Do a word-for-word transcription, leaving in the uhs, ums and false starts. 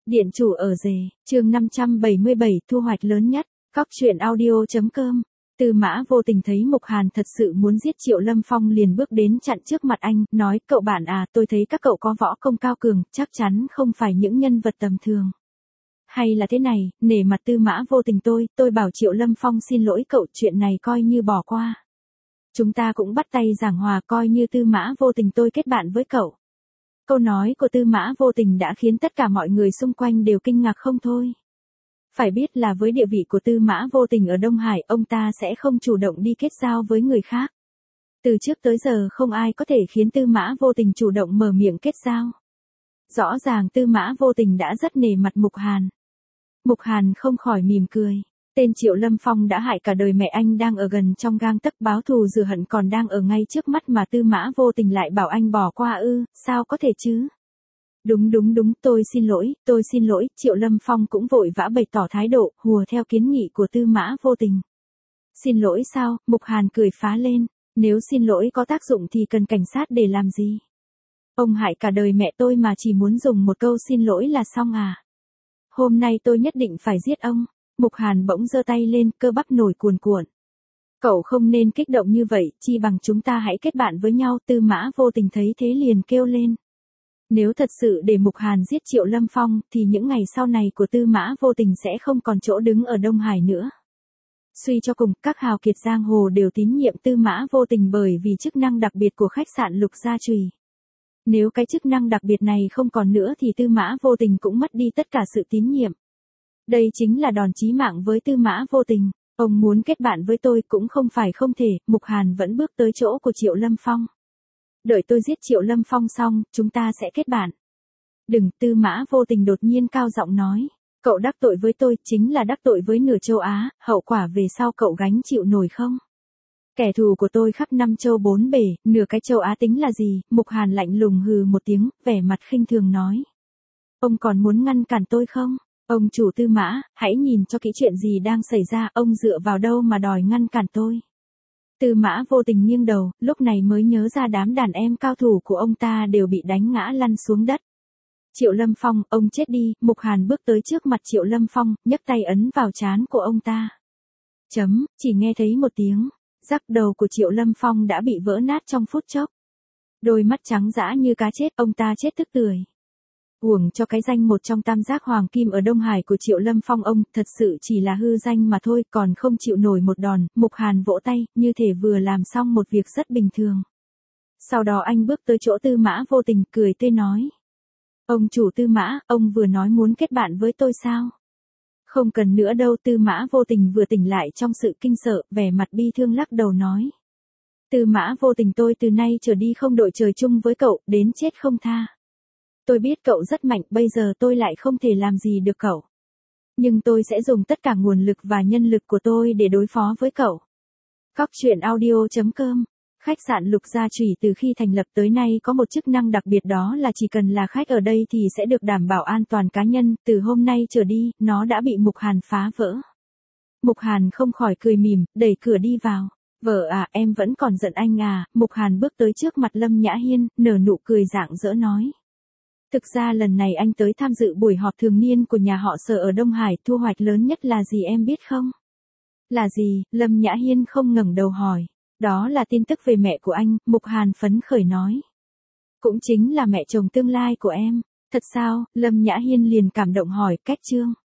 Điện chủ ở rể, chương năm trăm bảy mươi bảy thu hoạch lớn nhất, cóc truyện audio.com. Tư Mã Vô Tình thấy Mục Hàn thật sự muốn giết Triệu Lâm Phong liền bước đến chặn trước mặt anh, nói, cậu bạn à, tôi thấy các cậu có võ công cao cường, chắc chắn không phải những nhân vật tầm thường. Hay là thế này, nể mặt Tư Mã Vô Tình tôi, tôi bảo Triệu Lâm Phong xin lỗi cậu, chuyện này coi như bỏ qua. Chúng ta cũng bắt tay giảng hòa, coi như Tư Mã Vô Tình tôi kết bạn với cậu. Câu nói của Tư Mã Vô Tình đã khiến tất cả mọi người xung quanh đều kinh ngạc không thôi. Phải biết là với địa vị của Tư Mã Vô Tình ở Đông Hải, ông ta sẽ không chủ động đi kết giao với người khác. Từ trước tới giờ không ai có thể khiến Tư Mã Vô Tình chủ động mở miệng kết giao. Rõ ràng Tư Mã Vô Tình đã rất nể mặt Mục Hàn. Mục Hàn không khỏi mỉm cười. Tên Triệu Lâm Phong đã hại cả đời mẹ anh đang ở gần trong gang tấc, báo thù rửa hận còn đang ở ngay trước mắt mà Tư Mã Vô Tình lại bảo anh bỏ qua ư, sao có thể chứ? Đúng đúng đúng, tôi xin lỗi, tôi xin lỗi, Triệu Lâm Phong cũng vội vã bày tỏ thái độ, hùa theo kiến nghị của Tư Mã Vô Tình. Xin lỗi sao? Mục Hàn cười phá lên, nếu xin lỗi có tác dụng thì cần cảnh sát để làm gì? Ông hại cả đời mẹ tôi mà chỉ muốn dùng một câu xin lỗi là xong à? Hôm nay tôi nhất định phải giết ông. Mục Hàn bỗng giơ tay lên, cơ bắp nổi cuồn cuộn. Cậu không nên kích động như vậy, chi bằng chúng ta hãy kết bạn với nhau. Tư Mã Vô Tình thấy thế liền kêu lên. Nếu thật sự để Mục Hàn giết Triệu Lâm Phong, thì những ngày sau này của Tư Mã Vô Tình sẽ không còn chỗ đứng ở Đông Hải nữa. Suy cho cùng, các hào kiệt giang hồ đều tín nhiệm Tư Mã Vô Tình bởi vì chức năng đặc biệt của khách sạn Lục Gia Trùy. Nếu cái chức năng đặc biệt này không còn nữa thì Tư Mã Vô Tình cũng mất đi tất cả sự tín nhiệm. Đây chính là đòn chí mạng với Tư Mã Vô Tình. Ông muốn kết bạn với tôi cũng không phải không thể. Mục Hàn vẫn bước tới chỗ của Triệu Lâm Phong. Đợi tôi giết Triệu Lâm Phong xong, chúng ta sẽ kết bạn. Đừng, Tư Mã Vô Tình đột nhiên cao giọng nói. Cậu đắc tội với tôi chính là đắc tội với nửa châu Á, hậu quả về sau cậu gánh chịu nổi không? Kẻ thù của tôi khắp năm châu bốn bể, nửa cái châu Á tính là gì? Mục Hàn lạnh lùng hừ một tiếng, vẻ mặt khinh thường nói. Ông còn muốn ngăn cản tôi không? Ông chủ Tư Mã, hãy nhìn cho kỹ chuyện gì đang xảy ra, ông dựa vào đâu mà đòi ngăn cản tôi. Tư Mã Vô Tình nghiêng đầu, lúc này mới nhớ ra đám đàn em cao thủ của ông ta đều bị đánh ngã lăn xuống đất. Triệu Lâm Phong, ông chết đi. Mục Hàn bước tới trước mặt Triệu Lâm Phong, nhấc tay ấn vào trán của ông ta. Chấm, chỉ nghe thấy một tiếng, rắc, đầu của Triệu Lâm Phong đã bị vỡ nát trong phút chốc. Đôi mắt trắng dã như cá chết, ông ta chết tức tưởi. Uổng cho cái danh một trong tam giác hoàng kim ở Đông Hải của Triệu Lâm Phong, ông thật sự chỉ là hư danh mà thôi, còn không chịu nổi một đòn. Mục Hàn vỗ tay, như thể vừa làm xong một việc rất bình thường. Sau đó anh bước tới chỗ Tư Mã Vô Tình, cười tươi nói. Ông chủ Tư Mã, ông vừa nói muốn kết bạn với tôi sao? Không cần nữa đâu. Tư Mã Vô Tình vừa tỉnh lại trong sự kinh sợ, vẻ mặt bi thương lắc đầu nói. Tư Mã Vô Tình, tôi từ nay trở đi không đội trời chung với cậu, đến chết không tha. Tôi biết cậu rất mạnh, bây giờ tôi lại không thể làm gì được cậu. Nhưng tôi sẽ dùng tất cả nguồn lực và nhân lực của tôi để đối phó với cậu. cóc truyện audio.com. Khách sạn Lục Gia Trùy từ khi thành lập tới nay có một chức năng đặc biệt, đó là chỉ cần là khách ở đây thì sẽ được đảm bảo an toàn cá nhân. Từ hôm nay trở đi, nó đã bị Mục Hàn phá vỡ. Mục Hàn không khỏi cười mỉm, đẩy cửa đi vào. Vợ à, em vẫn còn giận anh à? Mục Hàn bước tới trước mặt Lâm Nhã Hiên, nở nụ cười rạng rỡ nói. Thực ra lần này anh tới tham dự buổi họp thường niên của nhà họ Sở ở Đông Hải, thu hoạch lớn nhất là gì em biết không? Là gì? Lâm Nhã Hiên không ngẩng đầu hỏi. Đó là tin tức về mẹ của anh, Mục Hàn phấn khởi nói. Cũng chính là mẹ chồng tương lai của em. Thật sao? Lâm Nhã Hiên liền cảm động hỏi, cách trương.